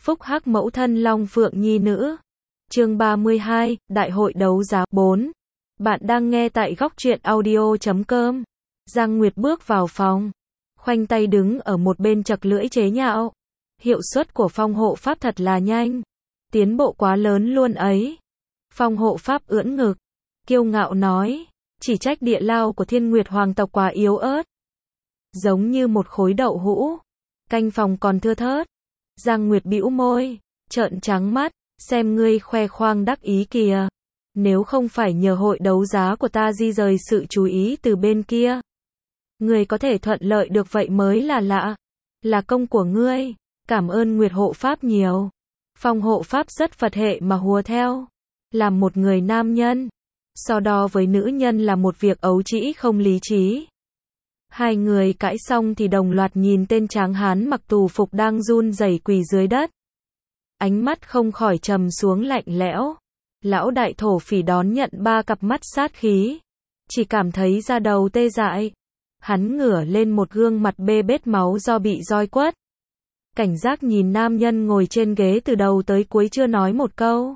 Phúc hắc mẫu thân Long Phượng Nhi nữ. Chương 32, Đại hội đấu giá 4. Bạn đang nghe tại góc truyện audio.com. Giang Nguyệt bước vào phòng, khoanh tay đứng ở một bên chật lưỡi chế nhạo. Hiệu suất của phong hộ pháp thật là nhanh, tiến bộ quá lớn luôn ấy. Phong hộ pháp ưỡn ngực, kiêu ngạo nói, chỉ trách địa lao của Thiên Nguyệt hoàng tộc quá yếu ớt, giống như một khối đậu hũ, canh phòng còn thưa thớt. Giang Nguyệt bĩu môi, trợn trắng mắt, xem ngươi khoe khoang đắc ý kìa. Nếu không phải nhờ hội đấu giá của ta di rời sự chú ý từ bên kia, ngươi có thể thuận lợi được vậy mới là lạ. Là công của ngươi, cảm ơn Nguyệt hộ pháp nhiều. Phong hộ pháp rất Phật hệ mà hùa theo. Làm một người nam nhân, so đo với nữ nhân là một việc ấu trĩ không lý trí. Hai người cãi xong thì đồng loạt nhìn tên tráng hán mặc tù phục đang run rẩy quỳ dưới đất. Ánh mắt không khỏi trầm xuống lạnh lẽo. Lão đại thổ phỉ đón nhận ba cặp mắt sát khí, chỉ cảm thấy da đầu tê dại. Hắn ngửa lên một gương mặt bê bết máu do bị roi quất. Cảnh giác nhìn nam nhân ngồi trên ghế từ đầu tới cuối chưa nói một câu.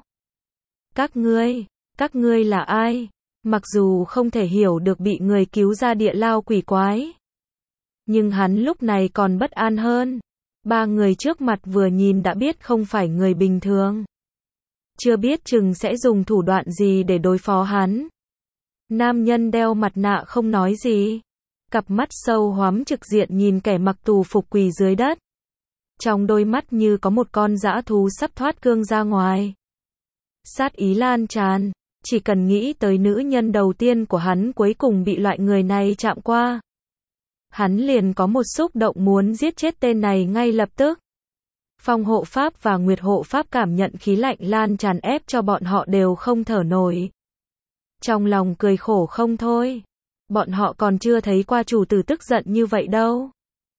Các ngươi là ai? Mặc dù không thể hiểu được bị người cứu ra địa lao quỷ quái, nhưng hắn lúc này còn bất an hơn. Ba người trước mặt vừa nhìn đã biết không phải người bình thường. Chưa biết chừng sẽ dùng thủ đoạn gì để đối phó hắn. Nam nhân đeo mặt nạ không nói gì, cặp mắt sâu hoắm trực diện nhìn kẻ mặc tù phục quỳ dưới đất. Trong đôi mắt như có một con dã thú sắp thoát cương ra ngoài. Sát ý lan tràn, chỉ cần nghĩ tới nữ nhân đầu tiên của hắn cuối cùng bị loại người này chạm qua, hắn liền có một xúc động muốn giết chết tên này ngay lập tức. Phong hộ pháp và Nguyệt hộ pháp cảm nhận khí lạnh lan tràn ép cho bọn họ đều không thở nổi. Trong lòng cười khổ không thôi. Bọn họ còn chưa thấy qua chủ tử tức giận như vậy đâu.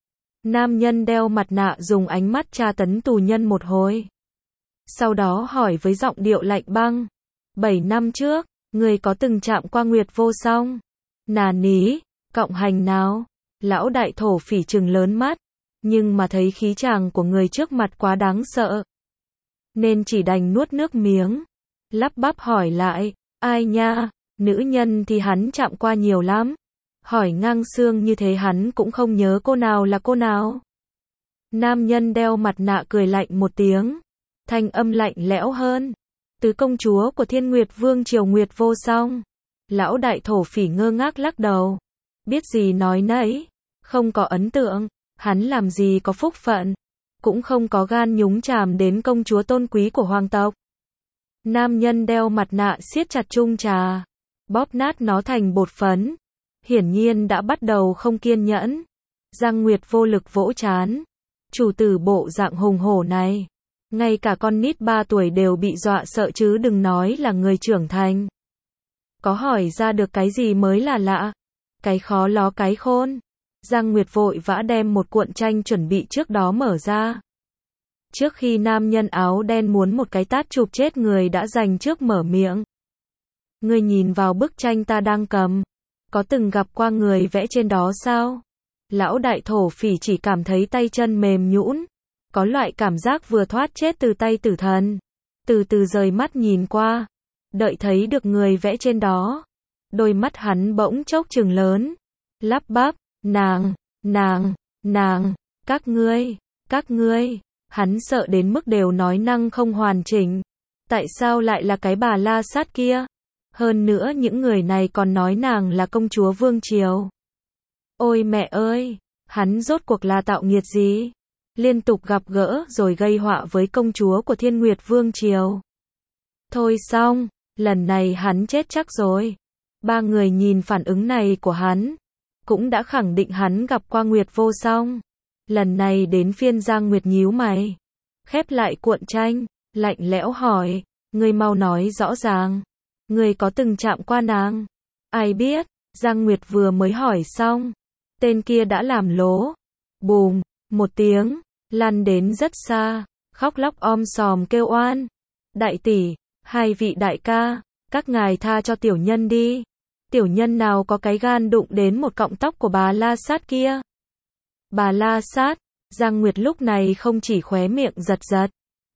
Nam nhân đeo mặt nạ dùng ánh mắt tra tấn tù nhân một hồi. Sau đó hỏi với giọng điệu lạnh băng. 7 năm trước, người có từng chạm qua Nguyệt vô song? Nà ní, cộng hành nào? Lão đại thổ phỉ trừng lớn mắt, nhưng mà thấy khí chàng của người trước mặt quá đáng sợ, nên chỉ đành nuốt nước miếng, lắp bắp hỏi lại, ai nha? Nữ nhân thì hắn chạm qua nhiều lắm. Hỏi ngang xương như thế hắn cũng không nhớ cô nào là cô nào. Nam nhân đeo mặt nạ cười lạnh một tiếng, thanh âm lạnh lẽo hơn. Tứ công chúa của Thiên Nguyệt Vương triều Nguyệt vô song. Lão đại thổ phỉ ngơ ngác lắc đầu. Biết gì nói nấy, không có ấn tượng, hắn làm gì có phúc phận, cũng không có gan nhúng chàm đến công chúa tôn quý của hoàng tộc. Nam nhân đeo mặt nạ siết chặt chung trà, bóp nát nó thành bột phấn. Hiển nhiên đã bắt đầu không kiên nhẫn. Giang Nguyệt vô lực vỗ trán. Chủ tử bộ dạng hùng hổ này, ngay cả con nít 3 tuổi đều bị dọa sợ chứ đừng nói là người trưởng thành. Có hỏi ra được cái gì mới là lạ. Cái khó ló cái khôn. Giang Nguyệt vội vã đem một cuộn tranh chuẩn bị trước đó mở ra. Trước khi nam nhân áo đen muốn một cái tát chụp chết người đã dành trước mở miệng. Ngươi nhìn vào bức tranh ta đang cầm, có từng gặp qua người vẽ trên đó sao? Lão đại thổ phỉ chỉ cảm thấy tay chân mềm nhũn, có loại cảm giác vừa thoát chết từ tay tử thần. Từ từ rời mắt nhìn qua, đợi thấy được người vẽ trên đó, đôi mắt hắn bỗng chốc trừng lớn, lắp bắp, nàng, các ngươi, hắn sợ đến mức đều nói năng không hoàn chỉnh. Tại sao lại là cái bà la sát kia? Hơn nữa những người này còn nói nàng là công chúa vương triều. Ôi mẹ ơi, hắn rốt cuộc là tạo nghiệt gì? Liên tục gặp gỡ rồi gây họa với công chúa của Thiên Nguyệt vương triều. Thôi xong, lần này hắn chết chắc rồi. Ba người nhìn phản ứng này của hắn, cũng đã khẳng định hắn gặp qua Nguyệt vô song. Lần này đến phiên Giang Nguyệt nhíu mày, khép lại cuộn tranh, lạnh lẽo hỏi, ngươi mau nói rõ ràng. Ngươi có từng chạm qua nàng? Ai biết, Giang Nguyệt vừa mới hỏi xong, tên kia đã làm lố. Bùm, một tiếng, lăn đến rất xa, khóc lóc om sòm kêu oan. Đại tỷ, hai vị đại ca, các ngài tha cho tiểu nhân đi. Tiểu nhân nào có cái gan đụng đến một cọng tóc của bà La Sát kia. Bà La Sát, Giang Nguyệt lúc này không chỉ khóe miệng giật giật,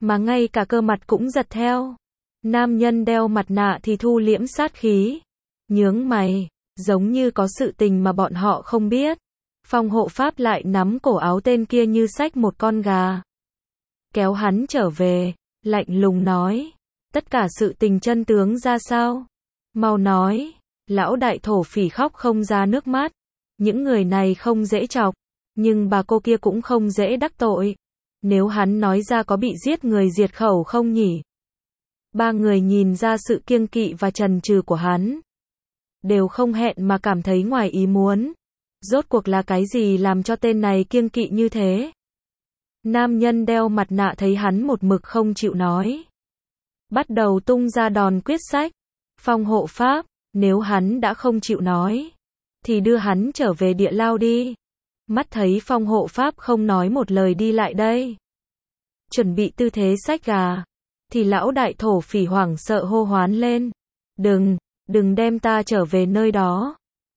mà ngay cả cơ mặt cũng giật theo. Nam nhân đeo mặt nạ thì thu liễm sát khí, nhướng mày, giống như có sự tình mà bọn họ không biết. Phong hộ pháp lại nắm cổ áo tên kia như xách một con gà, kéo hắn trở về, lạnh lùng nói, tất cả sự tình chân tướng ra sao? Mau nói. Lão đại thổ phỉ khóc không ra nước mắt. Những người này không dễ chọc, nhưng bà cô kia cũng không dễ đắc tội. Nếu hắn nói ra có bị giết người diệt khẩu không nhỉ? Ba người nhìn ra sự kiêng kỵ và chần chừ của hắn, đều không hẹn mà cảm thấy ngoài ý muốn. Rốt cuộc là cái gì làm cho tên này kiêng kỵ như thế? Nam nhân đeo mặt nạ thấy hắn một mực không chịu nói, bắt đầu tung ra đòn quyết sách. Phong hộ pháp, nếu hắn đã không chịu nói, thì đưa hắn trở về địa lao đi. Mắt thấy phong hộ pháp không nói một lời đi lại đây, chuẩn bị tư thế xách gà, thì lão đại thổ phỉ hoảng sợ hô hoán lên. Đừng đem ta trở về nơi đó.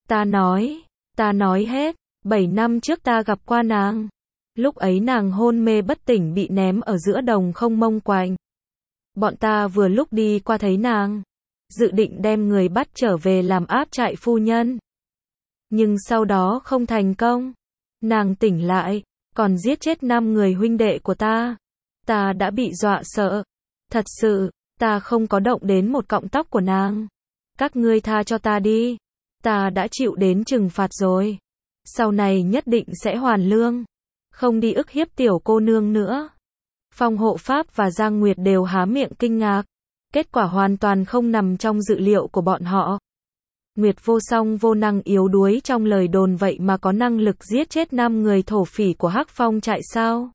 Ta nói hết, 7 năm trước ta gặp qua nàng. Lúc ấy nàng hôn mê bất tỉnh bị ném ở giữa đồng không mông quạnh. Bọn ta vừa lúc đi qua thấy nàng, dự định đem người bắt trở về làm áp trại phu nhân. Nhưng sau đó không thành công. Nàng tỉnh lại, còn giết chết 5 người huynh đệ của ta. Ta đã bị dọa sợ. Thật sự, ta không có động đến một cọng tóc của nàng. Các ngươi tha cho ta đi. Ta đã chịu đến trừng phạt rồi. Sau này nhất định sẽ hoàn lương. Không đi ức hiếp tiểu cô nương nữa. Phong hộ pháp và Giang Nguyệt đều há miệng kinh ngạc. Kết quả hoàn toàn không nằm trong dự liệu của bọn họ. Nguyệt vô song vô năng yếu đuối trong lời đồn vậy mà có năng lực giết chết 5 người thổ phỉ của Hắc Phong trại sao?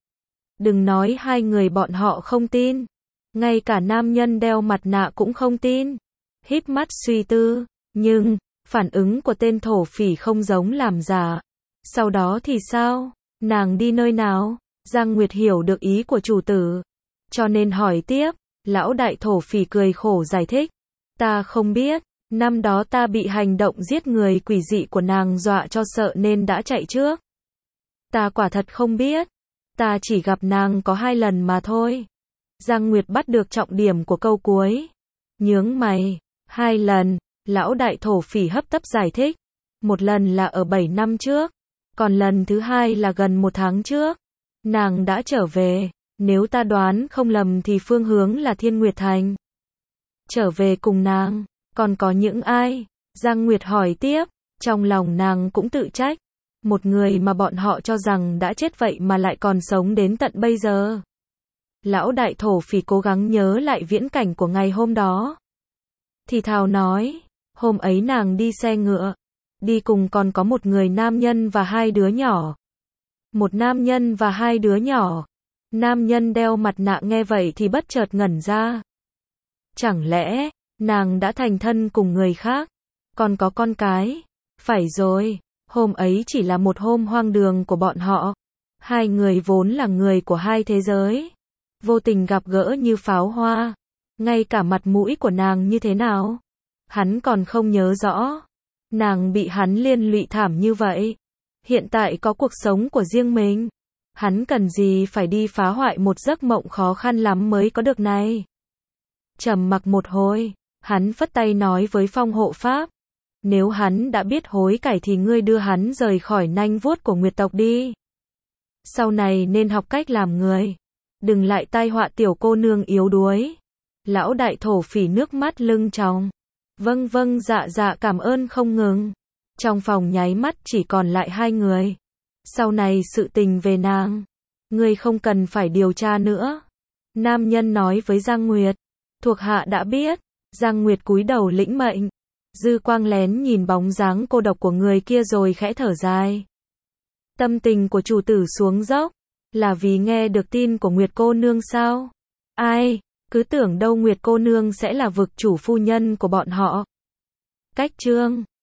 Đừng nói 2 người bọn họ không tin. Ngay cả nam nhân đeo mặt nạ cũng không tin. Híp mắt suy tư. Nhưng, phản ứng của tên thổ phỉ không giống làm giả. Sau đó thì sao? Nàng đi nơi nào? Giang Nguyệt hiểu được ý của chủ tử, cho nên hỏi tiếp. Lão đại thổ phỉ cười khổ giải thích. Ta không biết. Năm đó ta bị hành động giết người quỷ dị của nàng dọa cho sợ nên đã chạy trước. Ta quả thật không biết. Ta chỉ gặp nàng có 2 lần mà thôi. Giang Nguyệt bắt được trọng điểm của câu cuối. Nhướng mày. 2 lần. Lão đại thổ phỉ hấp tấp giải thích. Một lần là ở 7 năm trước. Còn lần thứ 2 là gần 1 tháng trước. Nàng đã trở về. Nếu ta đoán không lầm thì phương hướng là Thiên Nguyệt Thành. Trở về cùng nàng. Còn có những ai? Giang Nguyệt hỏi tiếp. Trong lòng nàng cũng tự trách. Một người mà bọn họ cho rằng đã chết vậy mà lại còn sống đến tận bây giờ. Lão đại thổ phỉ cố gắng nhớ lại viễn cảnh của ngày hôm đó. Thì thào nói. Hôm ấy nàng đi xe ngựa. Đi cùng còn có một người nam nhân và 2 đứa nhỏ. Một nam nhân và 2 đứa nhỏ. Nam nhân đeo mặt nạ nghe vậy thì bất chợt ngẩn ra. Chẳng lẽ, nàng đã thành thân cùng người khác? Còn có con cái? Phải rồi, hôm ấy chỉ là một hôm hoang đường của bọn họ. 2 người vốn là người của 2 thế giới. Vô tình gặp gỡ như pháo hoa. Ngay cả mặt mũi của nàng như thế nào? Hắn còn không nhớ rõ. Nàng bị hắn liên lụy thảm như vậy. Hiện tại có cuộc sống của riêng mình. Hắn cần gì phải đi phá hoại một giấc mộng khó khăn lắm mới có được này. Trầm mặc một hồi, hắn phất tay nói với phong hộ pháp. Nếu hắn đã biết hối cải thì ngươi đưa hắn rời khỏi nanh vuốt của Nguyệt tộc đi. Sau này nên học cách làm người. Đừng lại tai họa tiểu cô nương yếu đuối. Lão đại thổ phỉ nước mắt lưng tròng. Vâng dạ cảm ơn không ngừng. Trong phòng nháy mắt chỉ còn lại 2 người. Sau này sự tình về nàng, ngươi không cần phải điều tra nữa. Nam nhân nói với Giang Nguyệt. Thuộc hạ đã biết. Giang Nguyệt cúi đầu lĩnh mệnh. Dư quang lén nhìn bóng dáng cô độc của người kia rồi khẽ thở dài. Tâm tình của chủ tử xuống dốc. Là vì nghe được tin của Nguyệt cô nương sao? Ai, cứ tưởng đâu Nguyệt cô nương sẽ là vực chủ phu nhân của bọn họ. Cách chương